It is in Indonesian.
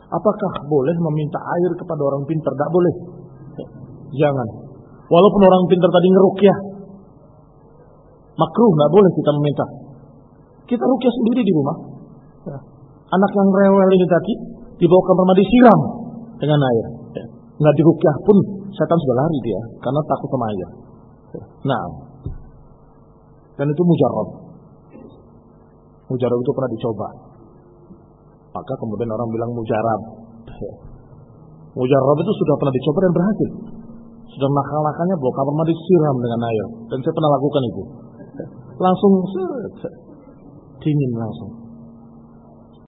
Apakah boleh meminta air kepada orang pintar? Tidak boleh. Jangan. Walaupun orang pintar tadi ngeruqyah, makruh, tidak boleh kita meminta. Kita ruqyah sendiri di rumah. Anak yang rewel ini tadi dibawa ke kamar mandi, siram dengan air. Nggak diruqyah pun setan sudah lari dia karena takut sama air. Nah, dan itu mujarab. Mujarab itu pernah dicoba. Maka kemudian orang bilang mujarab. Mujarab itu sudah pernah dicoba dan berhasil. Sudah nakal-nakalnya bawa kamar mandi siram dengan air. Dan saya pernah lakukan itu. Langsung dingin langsung.